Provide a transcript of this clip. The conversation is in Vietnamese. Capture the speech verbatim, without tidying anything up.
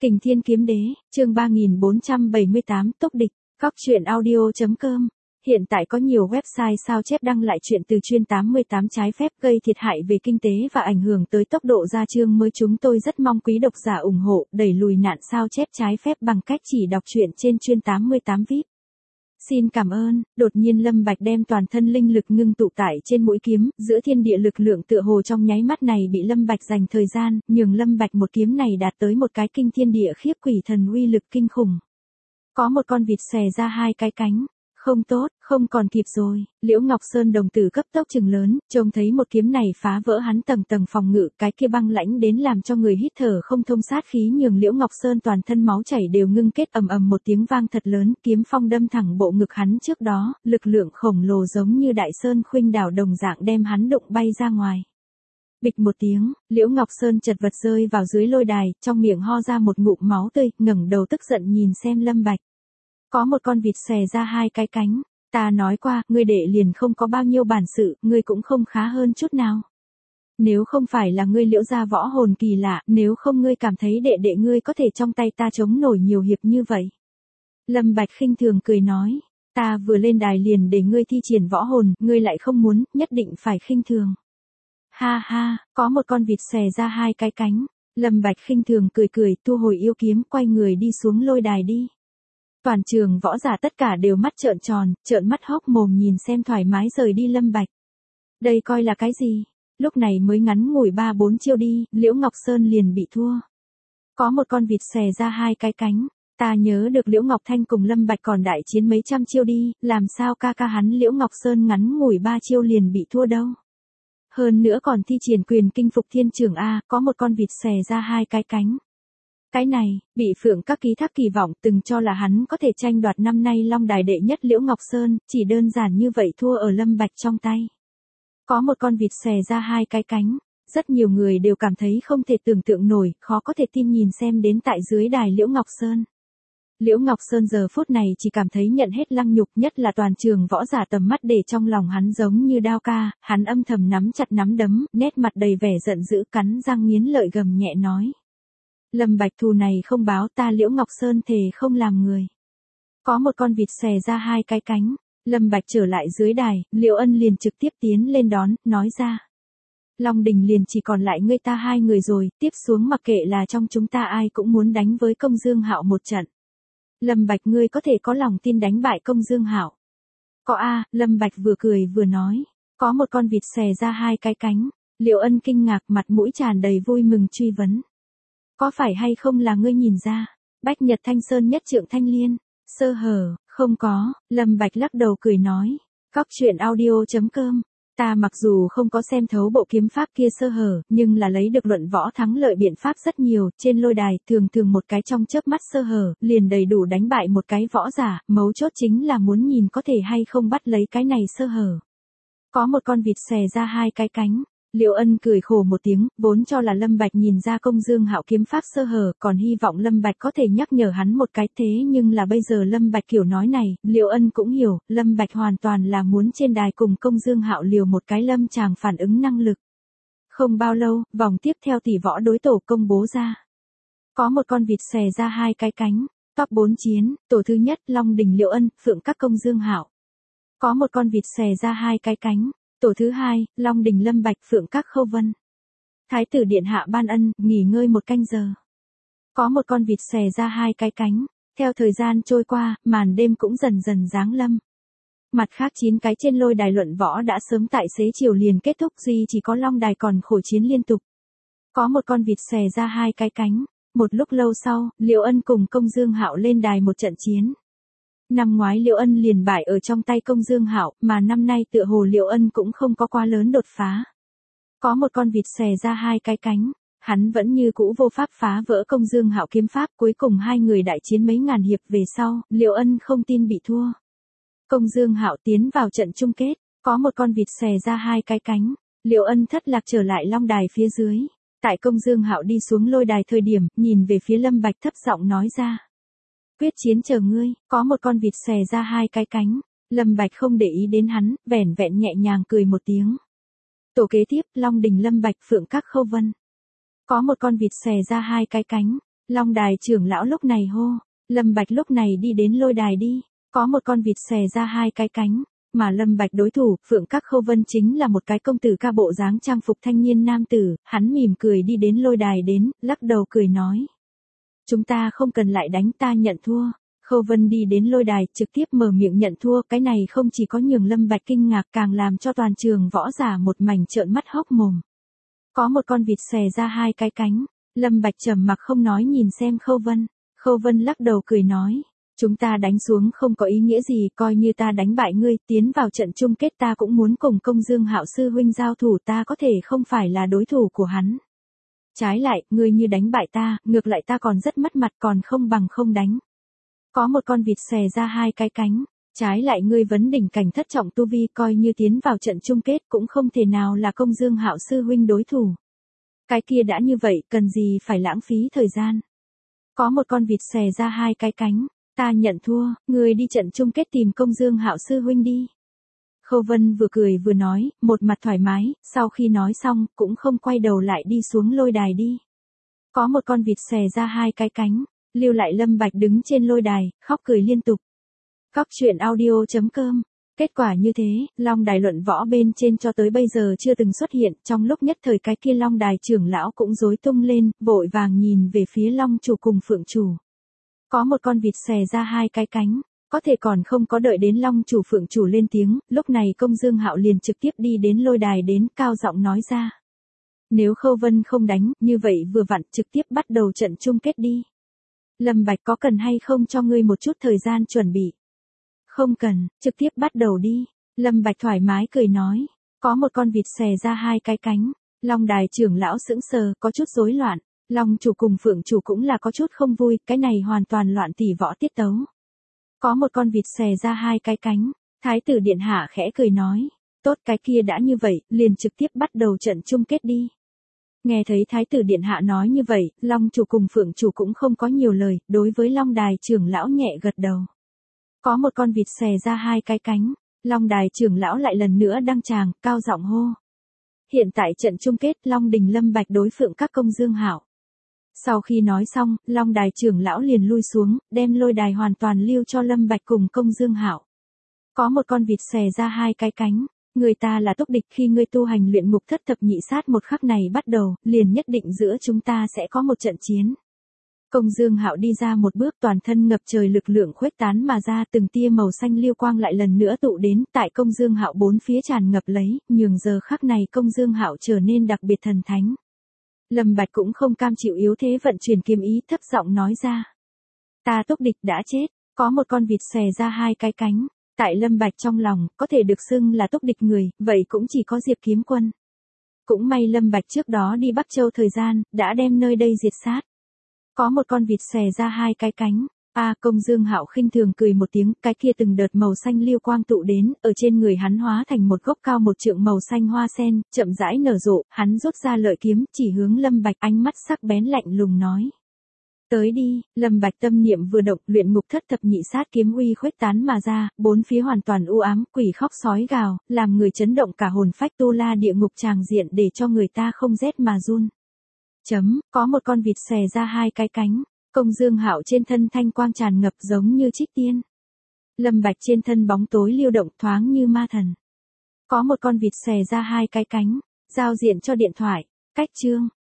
Kình Thiên Kiếm Đế, chương ba nghìn bốn trăm bảy mươi tám, Tốc Địch, Góc truyện audio chấm com. Hiện tại có nhiều website sao chép đăng lại chuyện từ chuyên tám mươi tám trái phép gây thiệt hại về kinh tế và ảnh hưởng tới tốc độ ra chương mới. Chúng tôi rất mong quý độc giả ủng hộ, đẩy lùi nạn sao chép trái phép bằng cách chỉ đọc truyện trên chuyên tám mươi tám vi ai pi. Xin cảm ơn. Đột nhiên Lâm Bạch đem toàn thân linh lực ngưng tụ tại trên mũi kiếm, giữa thiên địa lực lượng tựa hồ trong nháy mắt này bị Lâm Bạch dành thời gian, nhường Lâm Bạch một kiếm này đạt tới một cái kinh thiên địa khiếp quỷ thần uy lực kinh khủng. Có một con vịt xòe ra hai cái cánh. Không tốt, không còn kịp rồi. Liễu Ngọc Sơn đồng tử cấp tốc trừng lớn, trông thấy một kiếm này phá vỡ hắn tầng tầng phòng ngự, cái kia băng lãnh đến làm cho người hít thở không thông sát khí, nhường Liễu Ngọc Sơn toàn thân máu chảy đều ngưng kết, ầm ầm một tiếng vang thật lớn, kiếm phong đâm thẳng bộ ngực hắn trước đó, lực lượng khổng lồ giống như đại sơn khuynh đảo đồng dạng đem hắn đụng bay ra ngoài. Bịch một tiếng, Liễu Ngọc Sơn chật vật rơi vào dưới lôi đài, trong miệng ho ra một ngụm máu tươi, ngẩng đầu tức giận nhìn xem Lâm Bạch. Có một con vịt xòe ra hai cái cánh, ta nói qua, ngươi đệ liền không có bao nhiêu bản sự, ngươi cũng không khá hơn chút nào. Nếu không phải là ngươi Liễu gia võ hồn kỳ lạ, nếu không ngươi cảm thấy đệ đệ ngươi có thể trong tay ta chống nổi nhiều hiệp như vậy. Lâm Bạch khinh thường cười nói, ta vừa lên đài liền để ngươi thi triển võ hồn, ngươi lại không muốn, nhất định phải khinh thường. Ha ha, có một con vịt xòe ra hai cái cánh, Lâm Bạch khinh thường cười cười, thu hồi yêu kiếm, quay người đi xuống lôi đài đi. Toàn trường võ giả tất cả đều mắt trợn tròn, trợn mắt hốc mồm nhìn xem thoải mái rời đi Lâm Bạch. Đây coi là cái gì? Lúc này mới ngắn ngủi ba bốn chiêu đi, Liễu Ngọc Sơn liền bị thua. Có một con vịt xòe ra hai cái cánh, ta nhớ được Liễu Ngọc Thanh cùng Lâm Bạch còn đại chiến mấy trăm chiêu đi, làm sao ca ca hắn Liễu Ngọc Sơn ngắn ngủi ba chiêu liền bị thua đâu. Hơn nữa còn thi triển quyền kinh phục thiên trường A, có một con vịt xòe ra hai cái cánh. Cái này, bị Phượng Các ký thác kỳ vọng từng cho là hắn có thể tranh đoạt năm nay Long Đài đệ nhất Liễu Ngọc Sơn, chỉ đơn giản như vậy thua ở Lâm Bạch trong tay. Có một con vịt xòe ra hai cái cánh, rất nhiều người đều cảm thấy không thể tưởng tượng nổi, khó có thể tin nhìn xem đến tại dưới đài Liễu Ngọc Sơn. Liễu Ngọc Sơn giờ phút này chỉ cảm thấy nhận hết lăng nhục, nhất là toàn trường võ giả tầm mắt để trong lòng hắn giống như đao ca, hắn âm thầm nắm chặt nắm đấm, nét mặt đầy vẻ giận dữ, cắn răng nghiến lợi gầm nhẹ nói. Lâm Bạch, thù này không báo, ta Liễu Ngọc Sơn thề không làm người. Có một con vịt xòe ra hai cái cánh, Lâm Bạch trở lại dưới đài, Liễu Ân liền trực tiếp tiến lên đón, nói ra. Long Đình liền chỉ còn lại ngươi ta hai người rồi, tiếp xuống mặc kệ là trong chúng ta ai cũng muốn đánh với Công Dương Hạo một trận. Lâm Bạch, ngươi có thể có lòng tin đánh bại Công Dương Hạo? Có a, Lâm Bạch vừa cười vừa nói. Có một con vịt xòe ra hai cái cánh, Liễu Ân kinh ngạc, mặt mũi tràn đầy vui mừng truy vấn. Có phải hay không là ngươi nhìn ra? Bách Nhật Thanh Sơn nhất trượng thanh liên, sơ hở, không có, Lâm Bạch lắc đầu cười nói. Góc truyện audio chấm com. Ta mặc dù không có xem thấu bộ kiếm pháp kia sơ hở, nhưng là lấy được luận võ thắng lợi biện pháp rất nhiều, trên lôi đài, thường thường một cái trong chớp mắt sơ hở, liền đầy đủ đánh bại một cái võ giả, mấu chốt chính là muốn nhìn có thể hay không bắt lấy cái này sơ hở. Có một con vịt xòe ra hai cái cánh. Liễu Ân cười khổ một tiếng, vốn cho là Lâm Bạch nhìn ra Công Dương Hạo kiếm pháp sơ hở, còn hy vọng Lâm Bạch có thể nhắc nhở hắn một cái, thế nhưng là bây giờ Lâm Bạch kiểu nói này, Liễu Ân cũng hiểu, Lâm Bạch hoàn toàn là muốn trên đài cùng Công Dương Hạo liều một cái lâm chàng phản ứng năng lực. Không bao lâu, vòng tiếp theo tỷ võ đối tổ công bố ra. Có một con vịt xòe ra hai cái cánh, top bốn chiến, tổ thứ nhất Long Đình Liễu Ân, Phượng Các Công Dương Hạo. Có một con vịt xòe ra hai cái cánh. Tổ thứ hai, Long Đình Lâm Bạch, Phượng Các Khâu Vân. Thái tử điện hạ ban ân, nghỉ ngơi một canh giờ. Có một con vịt xòe ra hai cái cánh, theo thời gian trôi qua, màn đêm cũng dần dần giáng lâm. Mặt khác chín cái trên lôi đài luận võ đã sớm tại xế chiều liền kết thúc, duy chỉ có Long Đài còn khổ chiến liên tục. Có một con vịt xòe ra hai cái cánh, một lúc lâu sau, Liễu Ân cùng Công Dương Hạo lên đài một trận chiến. Năm ngoái Liễu Ân liền bại ở trong tay Công Dương Hạo, mà năm nay tựa hồ Liễu Ân cũng không có quá lớn đột phá. Có một con vịt xòe ra hai cái cánh, hắn vẫn như cũ vô pháp phá vỡ Công Dương Hạo kiếm pháp, cuối cùng hai người đại chiến mấy ngàn hiệp về sau, Liễu Ân không tin bị thua. Công Dương Hạo tiến vào trận chung kết, có một con vịt xòe ra hai cái cánh, Liễu Ân thất lạc trở lại Long Đài phía dưới. Tại Công Dương Hạo đi xuống lôi đài thời điểm, nhìn về phía Lâm Bạch thấp giọng nói ra. Quyết chiến chờ ngươi, có một con vịt xòe ra hai cái cánh, Lâm Bạch không để ý đến hắn, vẻn vẹn nhẹ nhàng cười một tiếng. Tổ kế tiếp, Long Đình Lâm Bạch, Phượng Các Khâu Vân. Có một con vịt xòe ra hai cái cánh, Long đài trưởng lão lúc này hô, Lâm Bạch lúc này đi đến lôi đài đi, có một con vịt xòe ra hai cái cánh, mà Lâm Bạch đối thủ, Phượng Các Khâu Vân chính là một cái công tử ca bộ dáng trang phục thanh niên nam tử, hắn mỉm cười đi đến lôi đài đến, lắc đầu cười nói. Chúng ta không cần lại đánh, ta nhận thua. Khâu Vân đi đến lôi đài, trực tiếp mở miệng nhận thua, cái này không chỉ có nhường Lâm Bạch kinh ngạc, càng làm cho toàn trường võ giả một mảnh trợn mắt hốc mồm. Có một con vịt xòe ra hai cái cánh, Lâm Bạch trầm mặc không nói nhìn xem Khâu Vân. Khâu Vân lắc đầu cười nói, chúng ta đánh xuống không có ý nghĩa gì, coi như ta đánh bại ngươi, tiến vào trận chung kết ta cũng muốn cùng Công Dương Hạo sư huynh giao thủ, ta có thể không phải là đối thủ của hắn. Trái lại, ngươi như đánh bại ta, ngược lại ta còn rất mất mặt, còn không bằng không đánh. Có một con vịt xòe ra hai cái cánh, trái lại ngươi vấn đỉnh cảnh thất trọng tu vi, coi như tiến vào trận chung kết cũng không thể nào là Công Dương Hạo sư huynh đối thủ. Cái kia đã như vậy, cần gì phải lãng phí thời gian. Có một con vịt xòe ra hai cái cánh, ta nhận thua, ngươi đi trận chung kết tìm Công Dương Hạo sư huynh đi. Khâu Vân vừa cười vừa nói, một mặt thoải mái, sau khi nói xong, cũng không quay đầu lại đi xuống lôi đài đi. Có một con vịt xòe ra hai cái cánh, lưu lại Lâm Bạch đứng trên lôi đài, khóc cười liên tục. Cóc truyện audio chấm com. Kết quả như thế, Long đài luận võ bên trên cho tới bây giờ chưa từng xuất hiện, trong lúc nhất thời cái kia Long đài trưởng lão cũng rối tung lên, vội vàng nhìn về phía Long chủ cùng Phượng chủ. Có một con vịt xòe ra hai cái cánh, có thể còn không có đợi đến Long chủ Phượng chủ lên tiếng, lúc này Công Dương Hạo liền trực tiếp đi đến lôi đài đến, cao giọng nói ra. Nếu Khâu Vân không đánh, như vậy vừa vặn trực tiếp bắt đầu trận chung kết đi. Lâm Bạch có cần hay không cho ngươi một chút thời gian chuẩn bị? Không cần, trực tiếp bắt đầu đi. Lâm Bạch thoải mái cười nói. Có một con vịt xòe ra hai cái cánh. Long đài trưởng lão sững sờ, có chút rối loạn. Long chủ cùng Phượng chủ cũng là có chút không vui, cái này hoàn toàn loạn tỉ võ tiết tấu. Có một con vịt xòe ra hai cái cánh. Thái tử điện hạ khẽ cười nói. Tốt, cái kia đã như vậy, liền trực tiếp bắt đầu trận chung kết đi. Nghe thấy Thái tử điện hạ nói như vậy, Long chủ cùng Phượng chủ cũng không có nhiều lời, đối với Long đài trưởng lão nhẹ gật đầu. Có một con vịt xòe ra hai cái cánh, Long đài trưởng lão lại lần nữa đăng tràng, cao giọng hô. Hiện tại trận chung kết Long đình Lâm Bạch đối Phượng Các Công Dương Hạo. Sau khi nói xong, Long đài trưởng lão liền lui xuống, đem lôi đài hoàn toàn lưu cho Lâm Bạch cùng Công Dương Hạo. Có một con vịt xòe ra hai cái cánh, người ta là túc địch, khi ngươi tu hành luyện ngục thất thập nhị sát một khắc này bắt đầu, liền nhất định giữa chúng ta sẽ có một trận chiến. Công Dương Hạo đi ra một bước, toàn thân ngập trời lực lượng khuếch tán mà ra, từng tia màu xanh liêu quang lại lần nữa tụ đến, tại Công Dương Hạo bốn phía tràn ngập lấy, nhường giờ khắc này Công Dương Hạo trở nên đặc biệt thần thánh. Lâm Bạch cũng không cam chịu yếu thế, vận chuyển kiếm ý, thấp giọng nói ra. Ta túc địch đã chết, có một con vịt xòe ra hai cái cánh, tại Lâm Bạch trong lòng, có thể được xưng là túc địch người, vậy cũng chỉ có Diệp Kiếm Quân. Cũng may Lâm Bạch trước đó đi Bắc Châu thời gian, đã đem nơi đây diệt sát. Có một con vịt xòe ra hai cái cánh. A à, Công Dương Hạo khinh thường cười một tiếng, cái kia từng đợt màu xanh liêu quang tụ đến, ở trên người hắn hóa thành một gốc cao một trượng màu xanh hoa sen, chậm rãi nở rộ, hắn rút ra lợi kiếm, chỉ hướng Lâm Bạch, ánh mắt sắc bén lạnh lùng nói. Tới đi, Lâm Bạch tâm niệm vừa động, luyện ngục thất thập nhị sát kiếm uy khuếch tán mà ra, bốn phía hoàn toàn u ám, quỷ khóc sói gào, làm người chấn động cả hồn phách, tu la địa ngục tràng diện để cho người ta không rét mà run. Chấm, có một con vịt xòe ra hai cái cánh, Công Dương Hạo trên thân thanh quang tràn ngập giống như trích tiên. Lâm Bạch trên thân bóng tối lưu động thoáng như ma thần. Có một con vịt xòe ra hai cái cánh, giao diện cho điện thoại, cách chương.